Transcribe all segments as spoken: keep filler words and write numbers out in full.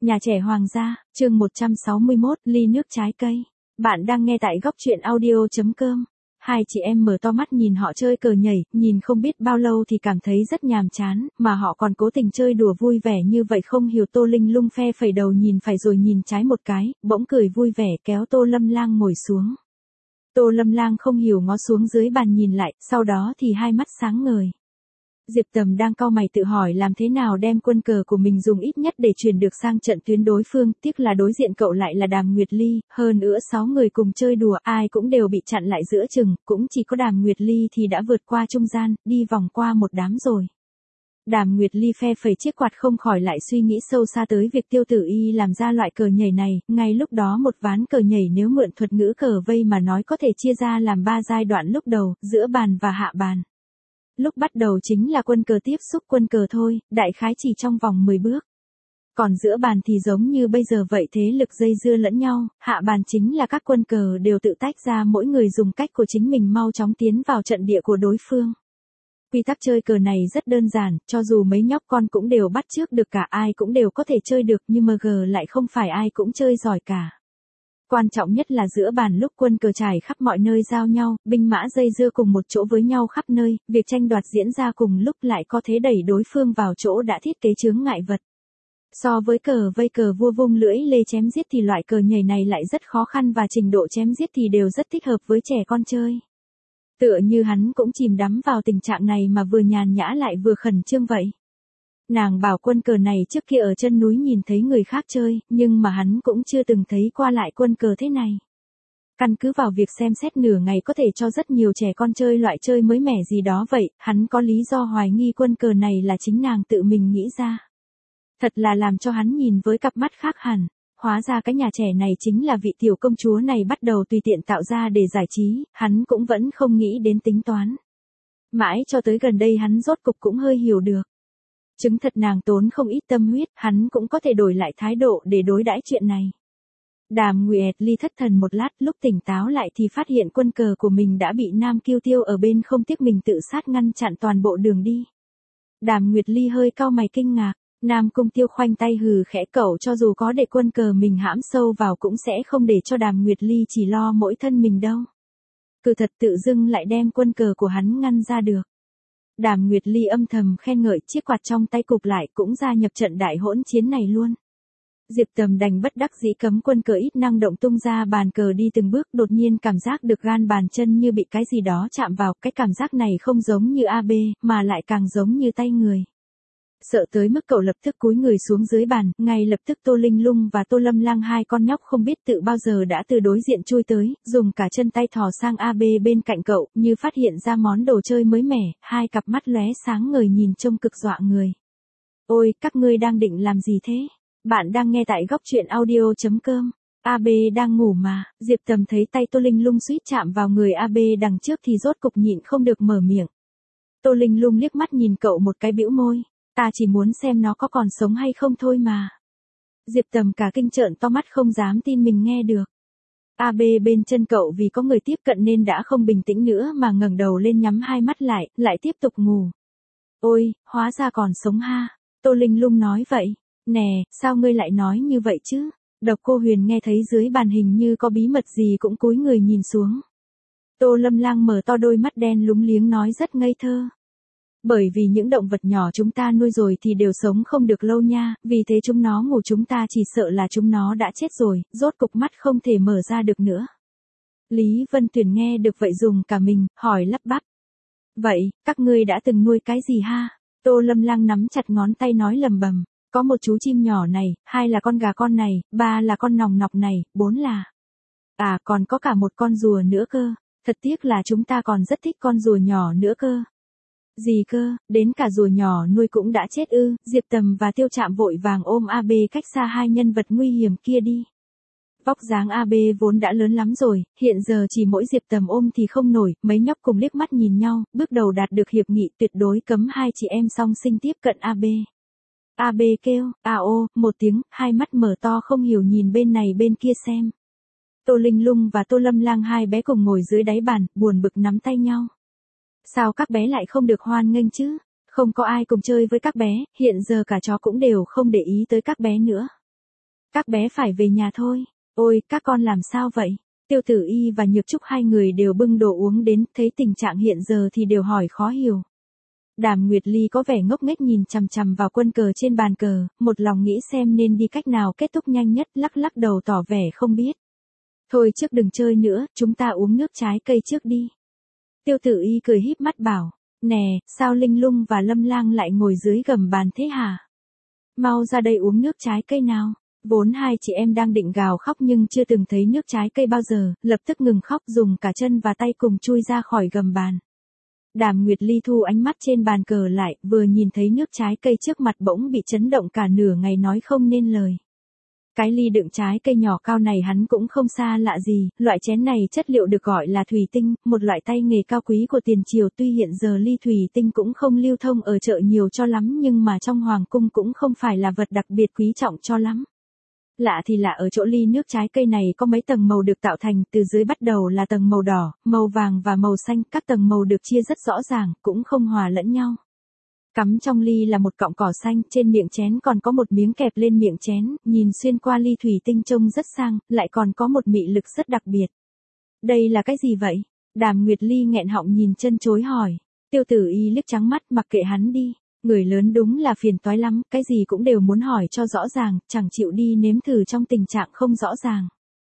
Nhà trẻ Hoàng gia, chương một trăm sáu mươi mốt, ly nước trái cây. Bạn đang nghe tại góc truyện audio.com. Hai chị em mở to mắt nhìn họ chơi cờ nhảy, nhìn không biết bao lâu thì cảm thấy rất nhàm chán, mà họ còn cố tình chơi đùa vui vẻ như vậy không hiểu. Tô Linh Lung phe phẩy đầu nhìn phải rồi nhìn trái một cái, bỗng cười vui vẻ kéo Tô Lâm Lang ngồi xuống. Tô Lâm Lang không hiểu ngó xuống dưới bàn nhìn lại, sau đó thì hai mắt sáng ngời. Diệp Tầm đang cau mày tự hỏi làm thế nào đem quân cờ của mình dùng ít nhất để chuyển được sang trận tuyến đối phương, tiếc là đối diện cậu lại là Đàm Nguyệt Ly, hơn nữa sáu người cùng chơi đùa, ai cũng đều bị chặn lại giữa chừng, cũng chỉ có Đàm Nguyệt Ly thì đã vượt qua trung gian, đi vòng qua một đám rồi. Đàm Nguyệt Ly phe phẩy chiếc quạt không khỏi lại suy nghĩ sâu xa tới việc Tiêu Tử Y làm ra loại cờ nhảy này, ngay lúc đó một ván cờ nhảy nếu mượn thuật ngữ cờ vây mà nói có thể chia ra làm ba giai đoạn lúc đầu, giữa bàn và hạ bàn. Lúc bắt đầu chính là quân cờ tiếp xúc quân cờ thôi, đại khái chỉ trong vòng mười bước. Còn giữa bàn thì giống như bây giờ vậy, thế lực dây dưa lẫn nhau, hạ bàn chính là các quân cờ đều tự tách ra, mỗi người dùng cách của chính mình mau chóng tiến vào trận địa của đối phương. Quy tắc chơi cờ này rất đơn giản, cho dù mấy nhóc con cũng đều bắt chước được cả, ai cũng đều có thể chơi được, nhưng em giê lại không phải ai cũng chơi giỏi cả. Quan trọng nhất là giữa bàn lúc quân cờ trải khắp mọi nơi giao nhau, binh mã dây dưa cùng một chỗ với nhau khắp nơi, việc tranh đoạt diễn ra cùng lúc lại có thể đẩy đối phương vào chỗ đã thiết kế chướng ngại vật. So với cờ vây cờ vua vung lưỡi lê chém giết thì loại cờ nhảy này lại rất khó khăn và trình độ chém giết thì đều rất thích hợp với trẻ con chơi. Tựa như hắn cũng chìm đắm vào tình trạng này mà vừa nhàn nhã lại vừa khẩn trương vậy. Nàng bảo quân cờ này trước kia ở chân núi nhìn thấy người khác chơi, nhưng mà hắn cũng chưa từng thấy qua lại quân cờ thế này. Căn cứ vào việc xem xét nửa ngày có thể cho rất nhiều trẻ con chơi loại chơi mới mẻ gì đó vậy, hắn có lý do hoài nghi quân cờ này là chính nàng tự mình nghĩ ra. Thật là làm cho hắn nhìn với cặp mắt khác hẳn, hóa ra cái nhà trẻ này chính là vị tiểu công chúa này bắt đầu tùy tiện tạo ra để giải trí, hắn cũng vẫn không nghĩ đến tính toán. Mãi cho tới gần đây hắn rốt cục cũng hơi hiểu được. Chứng thật nàng tốn không ít tâm huyết, hắn cũng có thể đổi lại thái độ để đối đãi chuyện này. Đàm Nguyệt Ly thất thần một lát, lúc tỉnh táo lại thì phát hiện quân cờ của mình đã bị Nam Kiêu Tiêu ở bên không tiếc mình tự sát ngăn chặn toàn bộ đường đi. Đàm Nguyệt Ly hơi cau mày kinh ngạc, Nam Cung Tiêu khoanh tay hừ khẽ, cậu cho dù có để quân cờ mình hãm sâu vào cũng sẽ không để cho Đàm Nguyệt Ly chỉ lo mỗi thân mình đâu. Cứ thật tự dưng lại đem quân cờ của hắn ngăn ra được. Đàm Nguyệt Ly âm thầm khen ngợi, chiếc quạt trong tay cụp lại cũng gia nhập trận đại hỗn chiến này luôn. Diệp Tầm đành bất đắc dĩ cấm quân cờ ít năng động tung ra bàn cờ đi từng bước, đột nhiên cảm giác được gan bàn chân như bị cái gì đó chạm vào, cái cảm giác này không giống như a bê, mà lại càng giống như tay người. Sợ tới mức cậu lập tức cúi người xuống dưới bàn, ngay lập tức Tô Linh Lung và Tô Lâm Lang hai con nhóc không biết tự bao giờ đã từ đối diện chui tới, dùng cả chân tay thò sang a bê bên cạnh cậu, như phát hiện ra món đồ chơi mới mẻ, hai cặp mắt lóe sáng ngời nhìn trông cực dọa người. Ôi, các ngươi đang định làm gì thế? Bạn đang nghe tại góc truyện audio.com. a bê đang ngủ mà, Diệp Tầm thấy tay Tô Linh Lung suýt chạm vào người a bê đằng trước thì rốt cục nhịn không được mở miệng. Tô Linh Lung liếc mắt nhìn cậu một cái bĩu môi. Ta chỉ muốn xem nó có còn sống hay không thôi mà. Diệp Tầm cả kinh trợn to mắt không dám tin mình nghe được. a bê bên chân cậu vì có người tiếp cận nên đã không bình tĩnh nữa mà ngẩng đầu lên nhắm hai mắt lại, lại tiếp tục ngủ. Ôi, hóa ra còn sống ha. Tô Linh Lung nói vậy. Nè, sao ngươi lại nói như vậy chứ? Độc Cô Huyền nghe thấy dưới bàn hình như có bí mật gì cũng cúi người nhìn xuống. Tô Lâm Lang mở to đôi mắt đen lúng liếng nói rất ngây thơ. Bởi vì những động vật nhỏ chúng ta nuôi rồi thì đều sống không được lâu nha, vì thế chúng nó ngủ chúng ta chỉ sợ là chúng nó đã chết rồi, rốt cục mắt không thể mở ra được nữa. Lý Vân Tuyền nghe được vậy dùng cả mình, hỏi lắp bắp. Vậy, các ngươi đã từng nuôi cái gì ha? Tô Lâm Lang nắm chặt ngón tay nói lầm bầm, có một chú chim nhỏ này, hai là con gà con này, ba là con nòng nọc này, bốn là... À còn có cả một con rùa nữa cơ, thật tiếc là chúng ta còn rất thích con rùa nhỏ nữa cơ. Gì cơ, đến cả rùa nhỏ nuôi cũng đã chết ư? Diệp Tầm và Tiêu Trạm vội vàng ôm a bê cách xa hai nhân vật nguy hiểm kia đi. Vóc dáng a bê vốn đã lớn lắm rồi, hiện giờ chỉ mỗi Diệp Tầm ôm thì không nổi, mấy nhóc cùng liếc mắt nhìn nhau, bước đầu đạt được hiệp nghị tuyệt đối cấm hai chị em song sinh tiếp cận a bê. a bê kêu, à ô, một tiếng, hai mắt mở to không hiểu nhìn bên này bên kia xem. Tô Linh Lung và Tô Lâm Lang hai bé cùng ngồi dưới đáy bàn, buồn bực nắm tay nhau. Sao các bé lại không được hoan nghênh chứ? Không có ai cùng chơi với các bé, hiện giờ cả chó cũng đều không để ý tới các bé nữa. Các bé phải về nhà thôi. Ôi, các con làm sao vậy? Tiêu Tử Y và Nhược Trúc hai người đều bưng đồ uống đến, thấy tình trạng hiện giờ thì đều hỏi khó hiểu. Đàm Nguyệt Ly có vẻ ngốc nghếch nhìn chằm chằm vào quân cờ trên bàn cờ, một lòng nghĩ xem nên đi cách nào kết thúc nhanh nhất, lắc lắc đầu tỏ vẻ không biết. Thôi trước đừng chơi nữa, chúng ta uống nước trái cây trước đi. Tiêu Tử Y cười híp mắt bảo, nè, sao Linh Lung và Lâm Lang lại ngồi dưới gầm bàn thế hả? Mau ra đây uống nước trái cây nào. Vốn hai chị em đang định gào khóc nhưng chưa từng thấy nước trái cây bao giờ, lập tức ngừng khóc dùng cả chân và tay cùng chui ra khỏi gầm bàn. Đàm Nguyệt Ly thu ánh mắt trên bàn cờ lại, vừa nhìn thấy nước trái cây trước mặt bỗng bị chấn động cả nửa ngày nói không nên lời. Cái ly đựng trái cây nhỏ cao này hắn cũng không xa lạ gì, loại chén này chất liệu được gọi là thủy tinh, một loại tay nghề cao quý của tiền triều, tuy hiện giờ ly thủy tinh cũng không lưu thông ở chợ nhiều cho lắm nhưng mà trong hoàng cung cũng không phải là vật đặc biệt quý trọng cho lắm. Lạ thì lạ ở chỗ ly nước trái cây này có mấy tầng màu được tạo thành, từ dưới bắt đầu là tầng màu đỏ, màu vàng và màu xanh, các tầng màu được chia rất rõ ràng, cũng không hòa lẫn nhau. Cắm trong ly là một cọng cỏ xanh, trên miệng chén còn có một miếng kẹp lên miệng chén, nhìn xuyên qua ly thủy tinh trông rất sang, lại còn có một mị lực rất đặc biệt. Đây là cái gì vậy? Đàm Nguyệt Ly nghẹn họng nhìn chân chối hỏi. Tiêu Tử Y liếc trắng mắt mặc kệ hắn đi. Người lớn đúng là phiền toái lắm, cái gì cũng đều muốn hỏi cho rõ ràng, chẳng chịu đi nếm thử trong tình trạng không rõ ràng.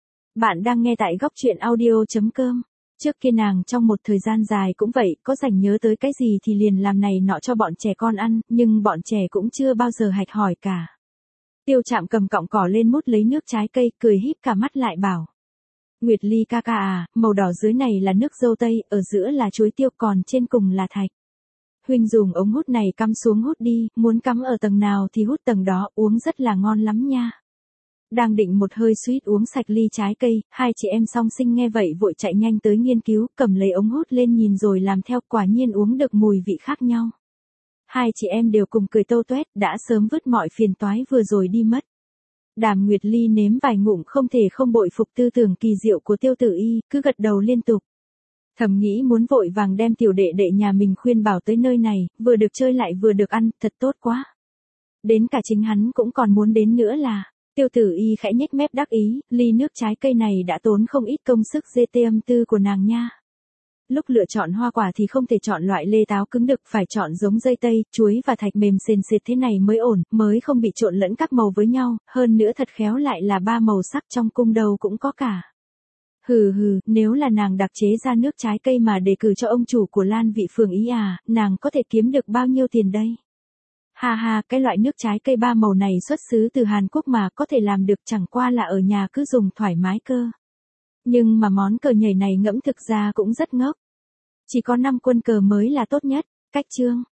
Bạn đang nghe tại góc truyện audio chấm com. Trước kia nàng trong một thời gian dài cũng vậy, có rảnh nhớ tới cái gì thì liền làm này nọ cho bọn trẻ con ăn, nhưng bọn trẻ cũng chưa bao giờ hạch hỏi cả. Tiêu Trạm cầm cọng cỏ lên mút lấy nước trái cây, cười híp cả mắt lại bảo. Nguyệt Ly ca ca à, màu đỏ dưới này là nước dâu tây, ở giữa là chuối tiêu, còn trên cùng là thạch. Huynh dùng ống hút này cắm xuống hút đi, muốn cắm ở tầng nào thì hút tầng đó, uống rất là ngon lắm nha. Đang định một hơi suýt uống sạch ly trái cây, hai chị em song sinh nghe vậy vội chạy nhanh tới nghiên cứu, cầm lấy ống hút lên nhìn rồi làm theo, quả nhiên uống được mùi vị khác nhau. Hai chị em đều cùng cười tâu tuét, đã sớm vứt mọi phiền toái vừa rồi đi mất. Đàm Nguyệt Ly nếm vài ngụm không thể không bội phục tư tưởng kỳ diệu của Tiêu Tử Y, cứ gật đầu liên tục. Thầm nghĩ muốn vội vàng đem tiểu đệ đệ nhà mình khuyên bảo tới nơi này, vừa được chơi lại vừa được ăn, thật tốt quá. Đến cả chính hắn cũng còn muốn đến nữa là, Tiêu Tử Y khẽ nhếch mép đắc ý, ly nước trái cây này đã tốn không ít công sức giê tê âm tư của nàng nha. Lúc lựa chọn hoa quả thì không thể chọn loại lê táo cứng đực, phải chọn giống dây tây, chuối và thạch mềm sền sệt thế này mới ổn, mới không bị trộn lẫn các màu với nhau, hơn nữa thật khéo lại là ba màu sắc trong cung đâu cũng có cả. Hừ hừ, nếu là nàng đặc chế ra nước trái cây mà đề cử cho ông chủ của Lan Vị Phường ý à, nàng có thể kiếm được bao nhiêu tiền đây? Ha ha, cái loại nước trái cây ba màu này xuất xứ từ Hàn Quốc mà có thể làm được, chẳng qua là ở nhà cứ dùng thoải mái cơ. Nhưng mà món cờ nhảy này ngẫm thực ra cũng rất ngốc. Chỉ có năm quân cờ mới là tốt nhất. Cách chương.